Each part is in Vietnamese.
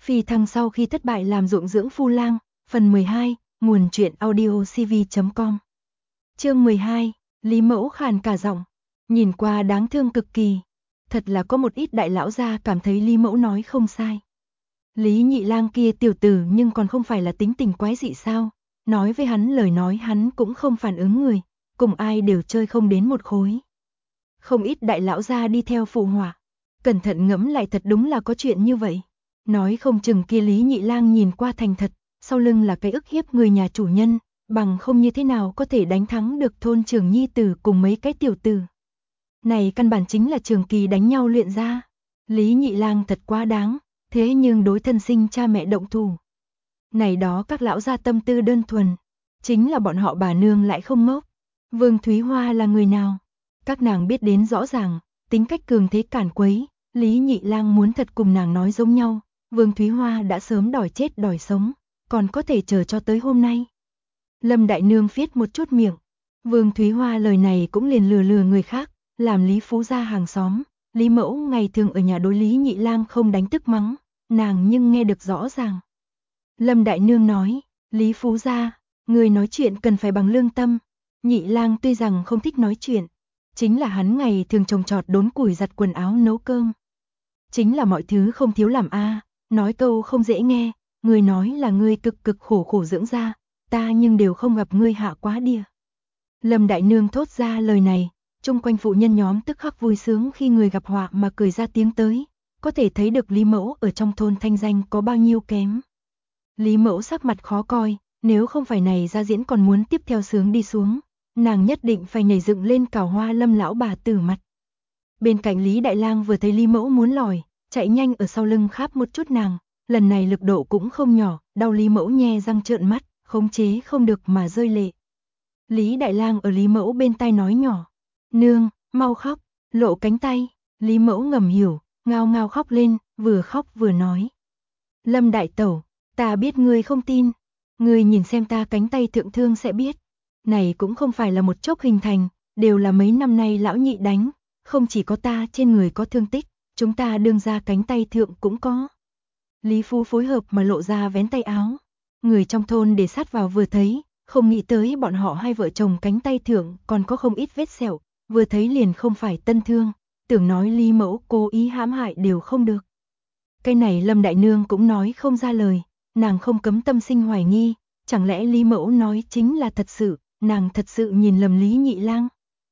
Phi thăng sau khi thất bại làm ruộng dưỡng phu lang, phần 12, nguồn truyện audio cv.com. Chương 12, Lý Mẫu khàn cả giọng, nhìn qua đáng thương cực kỳ. Thật là có một ít đại lão gia cảm thấy Lý Mẫu nói không sai. Lý Nhị Lang kia tiểu tử nhưng còn không phải là tính tình quái dị sao, nói với hắn lời nói hắn cũng không phản ứng người, cùng ai đều chơi không đến một khối. Không ít đại lão gia đi theo phụ họa, cẩn thận ngẫm lại thật đúng là có chuyện như vậy. Nói không chừng kia Lý Nhị Lang nhìn qua thành thật, sau lưng là cái ức hiếp người nhà chủ nhân, bằng không như thế nào có thể đánh thắng được thôn trưởng nhi tử cùng mấy cái tiểu tử. Này căn bản chính là trường kỳ đánh nhau luyện ra. Lý Nhị Lang thật quá đáng, thế nhưng đối thân sinh cha mẹ động thủ. Này đó các lão gia tâm tư đơn thuần, chính là bọn họ bà nương lại không ngốc. Vương Thúy Hoa là người nào? Các nàng biết đến rõ ràng, tính cách cường thế cản quấy, Lý Nhị Lang muốn thật cùng nàng nói giống nhau, Vương Thúy Hoa đã sớm đòi chết đòi sống, còn có thể chờ cho tới hôm nay. Lâm Đại Nương phiết một chút miệng, Vương Thúy Hoa lời này cũng liền lừa người khác, làm Lý Phú gia hàng xóm, Lý Mẫu ngày thường ở nhà đối Lý Nhị Lang không đánh tức mắng, nàng nhưng nghe được rõ ràng. Lâm Đại Nương nói, Lý Phú gia, người nói chuyện cần phải bằng lương tâm. Nhị Lang tuy rằng không thích nói chuyện, chính là hắn ngày thường trồng trọt đốn củi giặt quần áo nấu cơm. Chính là mọi thứ không thiếu làm a, nói câu không dễ nghe, người nói là ngươi cực cực khổ khổ dưỡng ra, ta nhưng đều không gặp ngươi hạ quá đìa. Lâm Đại Nương thốt ra lời này, chung quanh phụ nhân nhóm tức khắc vui sướng khi người gặp họa mà cười ra tiếng tới, có thể thấy được Lý Mẫu ở trong thôn thanh danh có bao nhiêu kém. Lý Mẫu sắc mặt khó coi, nếu không phải này ra diễn còn muốn tiếp theo sướng đi xuống, nàng nhất định phải nhảy dựng lên cào hoa Lâm lão bà tử mặt. Bên cạnh Lý Đại Lang vừa thấy Lý Mẫu muốn lòi, chạy nhanh ở sau lưng kháp một chút nàng, lần này lực độ cũng không nhỏ, đau Lý Mẫu nhe răng trợn mắt, khống chế không được mà rơi lệ. Lý Đại Lang ở Lý Mẫu bên tai nói nhỏ, nương, mau khóc, lộ cánh tay, Lý Mẫu ngầm hiểu, ngao ngao khóc lên, vừa khóc vừa nói. Lâm Đại Tẩu, ta biết ngươi không tin, ngươi nhìn xem ta cánh tay thượng thương sẽ biết, này cũng không phải là một chốc hình thành, đều là mấy năm nay lão nhị đánh, không chỉ có ta trên người có thương tích, chúng ta đương ra cánh tay thượng cũng có. Lý Phú phối hợp mà lộ ra vén tay áo, người trong thôn để sát vào vừa thấy, không nghĩ tới bọn họ hai vợ chồng cánh tay thượng còn có không ít vết sẹo, vừa thấy liền không phải tân thương, tưởng nói Lý Mẫu cố ý hãm hại đều không được. Cái này Lâm Đại Nương cũng nói không ra lời, nàng không cấm tâm sinh hoài nghi, chẳng lẽ Lý Mẫu nói chính là thật sự, nàng thật sự nhìn lầm Lý Nhị Lang.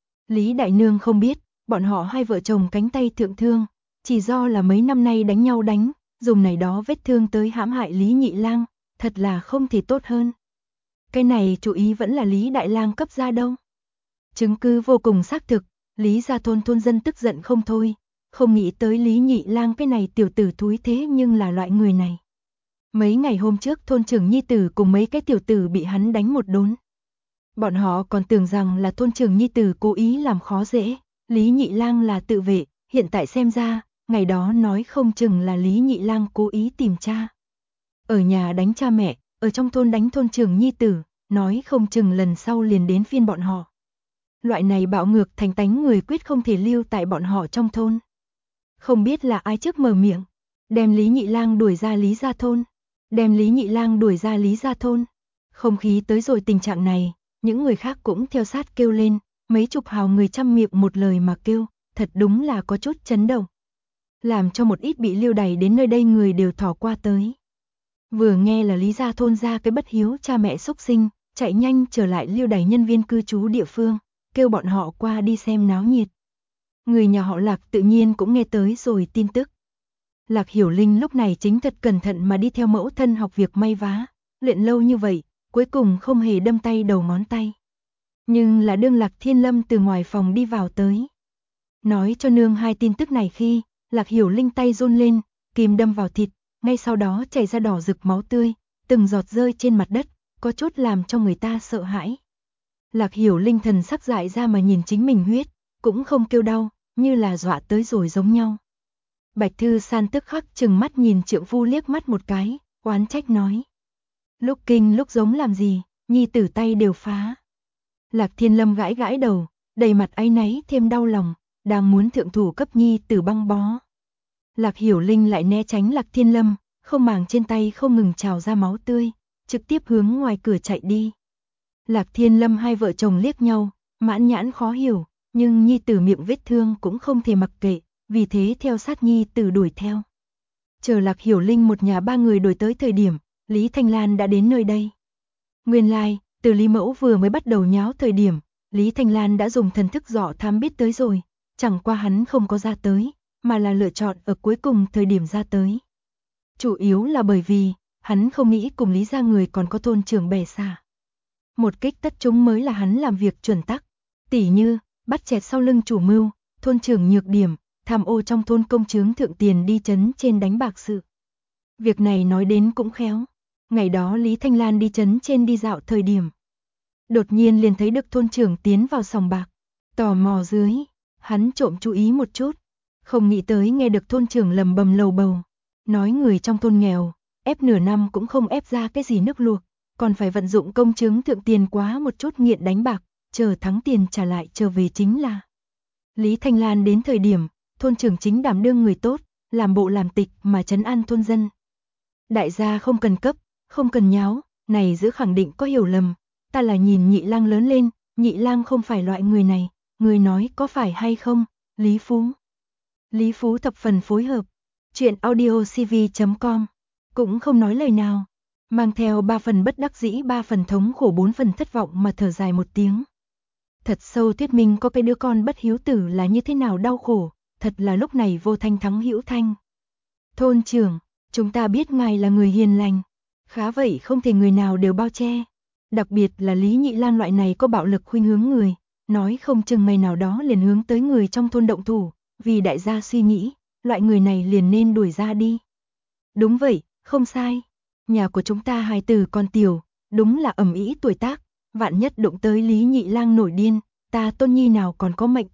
Lý Đại Nương không biết, bọn họ hai vợ chồng cánh tay thượng thương, chỉ do là mấy năm nay đánh nhau đánh, dùng này đó vết thương tới hãm hại Lý Nhị Lang, thật là không thể tốt hơn. Cái này chú ý vẫn là Lý Đại Lang cấp ra đâu. Chứng cứ vô cùng xác thực, Lý gia thôn thôn dân tức giận không thôi, không nghĩ tới Lý Nhị Lang cái này tiểu tử thúi thế nhưng là loại người này. Mấy ngày hôm trước thôn trưởng nhi tử cùng mấy cái tiểu tử bị hắn đánh một đốn. Bọn họ còn tưởng rằng là thôn trưởng nhi tử cố ý làm khó dễ, Lý Nhị Lang là tự vệ, hiện tại xem ra, ngày đó nói không chừng là Lý Nhị Lang cố ý tìm cha. Ở nhà đánh cha mẹ, ở trong thôn đánh thôn trưởng nhi tử, nói không chừng lần sau liền đến phiên bọn họ. Loại này bạo ngược thành tánh người quyết không thể lưu tại bọn họ trong thôn. Không biết là ai trước mở miệng, đem Lý Nhị Lang đuổi ra Lý gia thôn, đem Lý Nhị Lang đuổi ra Lý gia thôn. Không khí tới rồi tình trạng này, những người khác cũng theo sát kêu lên, mấy chục hào người trăm miệng một lời mà kêu, thật đúng là có chút chấn động. Làm cho một ít bị lưu đày đến nơi đây người đều thò qua tới. Vừa nghe là Lý gia thôn ra cái bất hiếu cha mẹ xúc sinh, chạy nhanh trở lại lưu đày nhân viên cư trú địa phương, kêu bọn họ qua đi xem náo nhiệt. Người nhà họ Lạc tự nhiên cũng nghe tới rồi tin tức. Lạc Hiểu Linh lúc này chính thật cẩn thận mà đi theo mẫu thân học việc may vá, luyện lâu như vậy, cuối cùng không hề đâm tay đầu ngón tay. Nhưng là đương Lạc Thiên Lâm từ ngoài phòng đi vào tới. Nói cho nương hai tin tức này khi, Lạc Hiểu Linh tay run lên, kìm đâm vào thịt, ngay sau đó chảy ra đỏ rực máu tươi, từng giọt rơi trên mặt đất, có chút làm cho người ta sợ hãi. Lạc Hiểu Linh thần sắc dại ra mà nhìn chính mình huyết, cũng không kêu đau, như là dọa tới rồi giống nhau. Bạch Thư San tức khắc chừng mắt nhìn trượng phu liếc mắt một cái, oán trách nói. Lúc kinh lúc giống làm gì, nhi tử tay đều phá. Lạc Thiên Lâm gãi gãi đầu, đầy mặt áy náy thêm đau lòng, đang muốn thượng thủ cấp nhi tử băng bó. Lạc Hiểu Linh lại né tránh Lạc Thiên Lâm, không màng trên tay không ngừng trào ra máu tươi, trực tiếp hướng ngoài cửa chạy đi. Lạc Thiên Lâm hai vợ chồng liếc nhau, mãn nhãn khó hiểu, nhưng nhi tử miệng vết thương cũng không thể mặc kệ, vì thế theo sát nhi tử đuổi theo. Chờ Lạc Hiểu Linh một nhà ba người đuổi tới thời điểm, Lý Thanh Lan đã đến nơi đây. Nguyên lai, từ Lý Mẫu vừa mới bắt đầu nháo thời điểm, Lý Thanh Lan đã dùng thần thức dò thám biết tới rồi, chẳng qua hắn không có ra tới, mà là lựa chọn ở cuối cùng thời điểm ra tới. Chủ yếu là bởi vì, hắn không nghĩ cùng Lý gia người còn có thôn trưởng bè xa. Một kích tất chúng mới là hắn làm việc chuẩn tắc, tỉ như, bắt chẹt sau lưng chủ mưu, thôn trưởng nhược điểm, tham ô trong thôn công chứng thượng tiền đi trấn trên đánh bạc sự. Việc này nói đến cũng khéo. Ngày đó Lý Thanh Lan đi trấn trên đi dạo thời điểm. Đột nhiên liền thấy được thôn trưởng tiến vào sòng bạc. Tò mò dưới, hắn trộm chú ý một chút. Không nghĩ tới nghe được thôn trưởng lầm bầm lầu bầu. Nói người trong thôn nghèo, ép nửa năm cũng không ép ra cái gì nước luộc. Còn phải vận dụng công chứng thượng tiền quá một chút nghiện đánh bạc, chờ thắng tiền trả lại trở về chính là. Lý Thanh Lan đến thời điểm, thôn trưởng chính đảm đương người tốt, làm bộ làm tịch mà trấn an thôn dân. Đại gia không cần cấp, không cần nháo, này giữa khẳng định có hiểu lầm, ta là nhìn Nhị Lang lớn lên, Nhị Lang không phải loại người này, người nói có phải hay không, Lý Phú. Lý Phú thập phần phối hợp, chuyện audiocv.com, cũng không nói lời nào, mang theo 3 phần bất đắc dĩ 3 phần thống khổ 4 phần thất vọng mà thở dài một tiếng. Thật sâu thuyết minh có cái đứa con bất hiếu tử là như thế nào đau khổ, thật là lúc này vô thanh thắng hữu thanh. Thôn trưởng, chúng ta biết ngài là người hiền lành, khá vậy không thể người nào đều bao che. Đặc biệt là Lý Nhị Lang loại này có bạo lực khuynh hướng người, nói không chừng ngày nào đó liền hướng tới người trong thôn động thủ, vì đại gia suy nghĩ, loại người này liền nên đuổi ra đi. Đúng vậy, không sai. Nhà của chúng ta hài tử còn tiểu, đúng là ầm ĩ tuổi tác, vạn nhất đụng tới Lý Nhị Lang nổi điên, ta tôn nhi nào còn có mệnh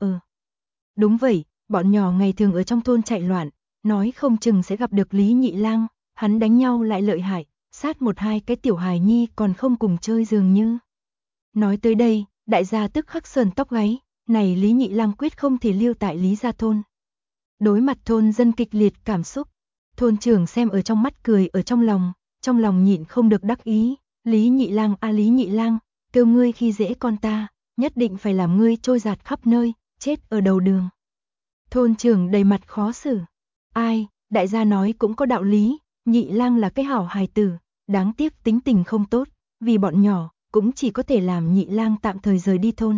Đúng vậy, bọn nhỏ ngày thường ở trong thôn chạy loạn, nói không chừng sẽ gặp được Lý Nhị Lang, hắn đánh nhau lại lợi hại, sát một hai cái tiểu hài nhi còn không cùng chơi dường như. Nói tới đây, đại gia tức khắc sờn tóc gáy, này Lý Nhị Lang quyết không thể lưu tại Lý gia thôn. Đối mặt thôn dân kịch liệt cảm xúc, thôn trưởng xem ở trong mắt cười ở trong lòng nhịn không được đắc ý, Lý Nhị Lang a Lý Nhị Lang, kêu ngươi khi dễ con ta, nhất định phải làm ngươi trôi giạt khắp nơi, chết ở đầu đường. Thôn trưởng đầy mặt khó xử, ai, đại gia nói cũng có đạo lý, Nhị Lang là cái hảo hài tử, đáng tiếc tính tình không tốt, vì bọn nhỏ, cũng chỉ có thể làm Nhị Lang tạm thời rời đi thôn.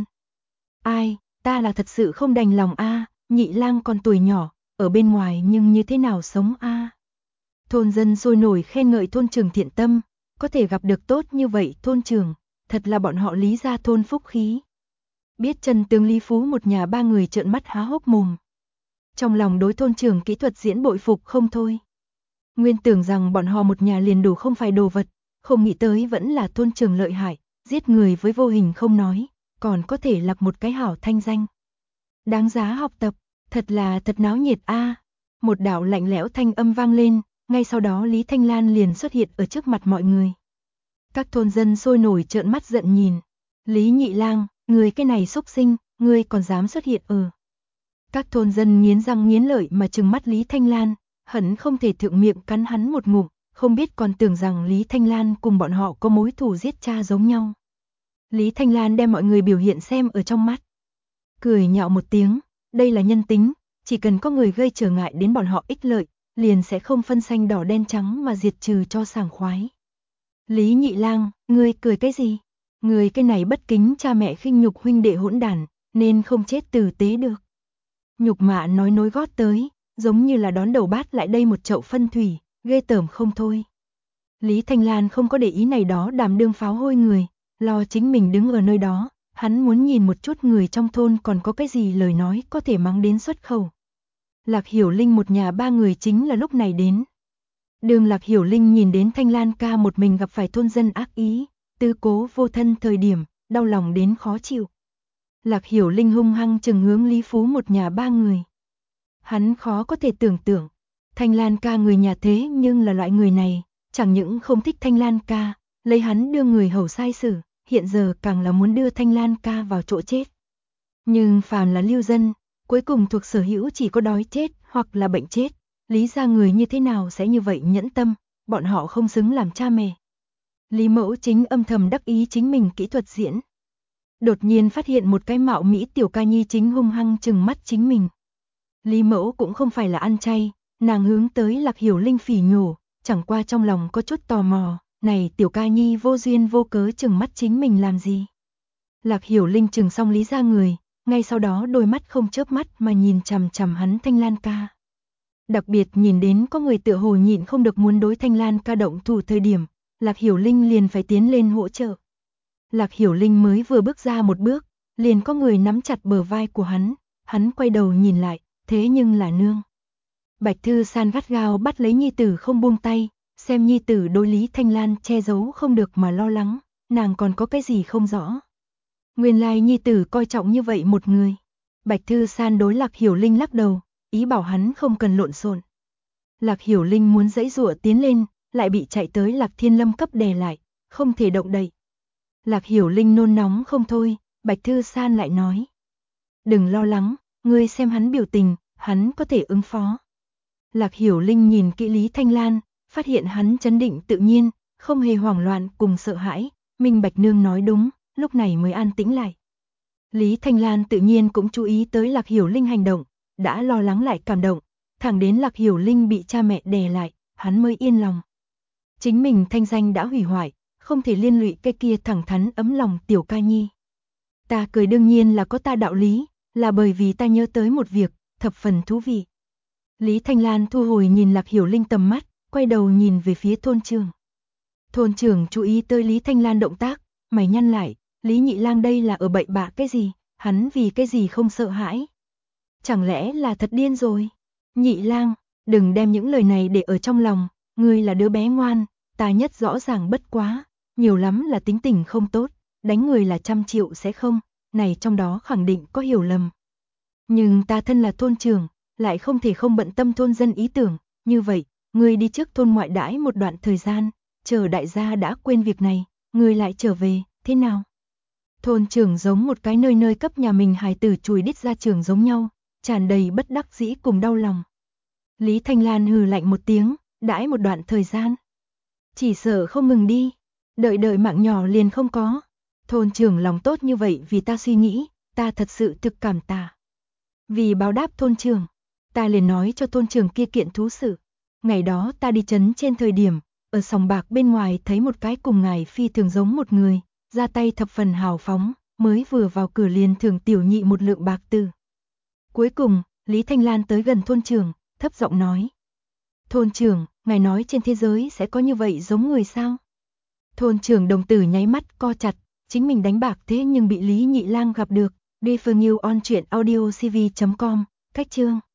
Ai, ta là thật sự không đành lòng Nhị Lang còn tuổi nhỏ, ở bên ngoài nhưng như thế nào sống Thôn dân sôi nổi khen ngợi thôn trưởng thiện tâm, có thể gặp được tốt như vậy thôn trưởng, thật là bọn họ Lý gia thôn phúc khí. Biết chân tướng Lý Phú một nhà ba người trợn mắt há hốc mồm. Trong lòng đối thôn trưởng kỹ thuật diễn bội phục không thôi. Nguyên tưởng rằng bọn họ một nhà liền đủ không phải đồ vật, không nghĩ tới vẫn là thôn trưởng lợi hại, giết người với vô hình không nói, còn có thể lập một cái hảo thanh danh. Đáng giá học tập, thật náo nhiệt Một đạo lạnh lẽo thanh âm vang lên, ngay sau đó Lý Thanh Lan liền xuất hiện ở trước mặt mọi người. Các thôn dân sôi nổi trợn mắt giận nhìn. Lý Nhị Lang, người cái này xúc sinh, ngươi còn dám xuất hiện Các thôn dân nghiến răng nghiến lợi mà trừng mắt Lý Thanh Lan, hận không thể thượng miệng cắn hắn một ngụm, không biết còn tưởng rằng Lý Thanh Lan cùng bọn họ có mối thù giết cha giống nhau. Lý Thanh Lan đem mọi người biểu hiện xem ở trong mắt. Cười nhạo một tiếng, đây là nhân tính, chỉ cần có người gây trở ngại đến bọn họ ích lợi, liền sẽ không phân xanh đỏ đen trắng mà diệt trừ cho sảng khoái. Lý Nhị Lang, ngươi cười cái gì? Ngươi cái này bất kính cha mẹ khinh nhục huynh đệ hỗn đản, nên không chết tử tế được. Nhục mạ nói nối gót tới, giống như là đón đầu bát lại đây một chậu phân thủy, ghê tởm không thôi. Lý Thanh Lan không có để ý này đó đảm đương pháo hôi người, lo chính mình đứng ở nơi đó, hắn muốn nhìn một chút người trong thôn còn có cái gì lời nói có thể mắng đến xuất khẩu. Lạc Hiểu Linh một nhà ba người chính là lúc này đến. Đường Lạc Hiểu Linh nhìn đến Thanh Lan ca một mình gặp phải thôn dân ác ý, tư cố vô thân thời điểm, đau lòng đến khó chịu. Lạc Hiểu Linh hung hăng trừng hướng Lý Phú một nhà ba người. Hắn khó có thể tưởng tượng, Thanh Lan ca người nhà thế nhưng là loại người này, chẳng những không thích Thanh Lan ca, lấy hắn đưa người hầu sai xử, hiện giờ càng là muốn đưa Thanh Lan ca vào chỗ chết. Nhưng phàm là lưu dân, cuối cùng thuộc sở hữu chỉ có đói chết hoặc là bệnh chết, Lý gia người như thế nào sẽ như vậy nhẫn tâm, bọn họ không xứng làm cha mẹ. Lý Mẫu Chính âm thầm đắc ý chính mình kỹ thuật diễn. Đột nhiên phát hiện một cái mạo mỹ tiểu ca nhi chính hung hăng trừng mắt chính mình. Lý Mẫu cũng không phải là ăn chay, nàng hướng tới Lạc Hiểu Linh phỉ nhổ, chẳng qua trong lòng có chút tò mò, này tiểu ca nhi vô duyên vô cớ trừng mắt chính mình làm gì. Lạc Hiểu Linh trừng xong Lý ra người, ngay sau đó đôi mắt không chớp mắt mà nhìn chằm chằm hắn Thanh Lan ca. Đặc biệt nhìn đến có người tựa hồ nhịn không được muốn đối Thanh Lan ca động thủ thời điểm, Lạc Hiểu Linh liền phải tiến lên hỗ trợ. Lạc Hiểu Linh mới vừa bước ra một bước, liền có người nắm chặt bờ vai của hắn quay đầu nhìn lại, thế nhưng là nương. Bạch Thư San gắt gao bắt lấy nhi tử không buông tay, xem nhi tử đối Lý Thanh Lan che giấu không được mà lo lắng, nàng còn có cái gì không rõ. Nguyên lai nhi tử coi trọng như vậy một người. Bạch Thư San đối Lạc Hiểu Linh lắc đầu, ý bảo hắn không cần lộn xộn. Lạc Hiểu Linh muốn giãy giụa tiến lên, lại bị chạy tới Lạc Thiên Lâm cấp đè lại, không thể động đậy. Lạc Hiểu Linh nôn nóng không thôi, Bạch Thư San lại nói. Đừng lo lắng, ngươi xem hắn biểu tình, hắn có thể ứng phó. Lạc Hiểu Linh nhìn kỹ Lý Thanh Lan, phát hiện hắn trấn định tự nhiên, không hề hoảng loạn cùng sợ hãi, minh bạch nương nói đúng, lúc này mới an tĩnh lại. Lý Thanh Lan tự nhiên cũng chú ý tới Lạc Hiểu Linh hành động, đã lo lắng lại cảm động, thẳng đến Lạc Hiểu Linh bị cha mẹ đè lại, hắn mới yên lòng. Chính mình thanh danh đã hủy hoại, không thể liên lụy cái kia thẳng thắn ấm lòng tiểu ca nhi. Ta cười đương nhiên là có ta đạo lý, là bởi vì ta nhớ tới một việc, thập phần thú vị. Lý Thanh Lan thu hồi nhìn Lạc Hiểu Linh tầm mắt, quay đầu nhìn về phía thôn trưởng. Thôn trưởng chú ý tới Lý Thanh Lan động tác, mày nhăn lại, Lý Nhị Lang đây là ở bậy bạ cái gì, hắn vì cái gì không sợ hãi. Chẳng lẽ là thật điên rồi? Nhị Lang, đừng đem những lời này để ở trong lòng, ngươi là đứa bé ngoan, ta nhất rõ ràng bất quá, nhiều lắm là tính tình không tốt, đánh người là 100 triệu sẽ không, này trong đó khẳng định có hiểu lầm. Nhưng ta thân là thôn trưởng, lại không thể không bận tâm thôn dân ý tưởng, như vậy, ngươi đi trước thôn ngoại đãi một đoạn thời gian, chờ đại gia đã quên việc này, ngươi lại trở về, thế nào? Thôn trưởng giống một cái nơi nơi cấp nhà mình hài tử chùi đít ra trường giống nhau, tràn đầy bất đắc dĩ cùng đau lòng. Lý Thanh Lan hừ lạnh một tiếng, đãi một đoạn thời gian. Chỉ sợ không ngừng đi, đợi mạng nhỏ liền không có. Thôn trưởng lòng tốt như vậy vì ta suy nghĩ, ta thật sự thực cảm tạ. Vì báo đáp thôn trưởng, ta liền nói cho thôn trưởng kia kiện thú sự. Ngày đó ta đi trấn trên thời điểm, ở sòng bạc bên ngoài thấy một cái cùng ngài phi thường giống một người, ra tay thập phần hào phóng, mới vừa vào cửa liền thưởng tiểu nhị một lượng bạc từ. Cuối cùng, Lý Thanh Lan tới gần thôn trưởng, thấp giọng nói. Thôn trưởng, ngài nói trên thế giới sẽ có như vậy giống người sao? Thôn trưởng đồng tử nháy mắt co chặt, chính mình đánh bạc thế nhưng bị Lý Nhị Lang gặp được. Đi Phương Nghiêu on truyện audio cv.com, cách chương.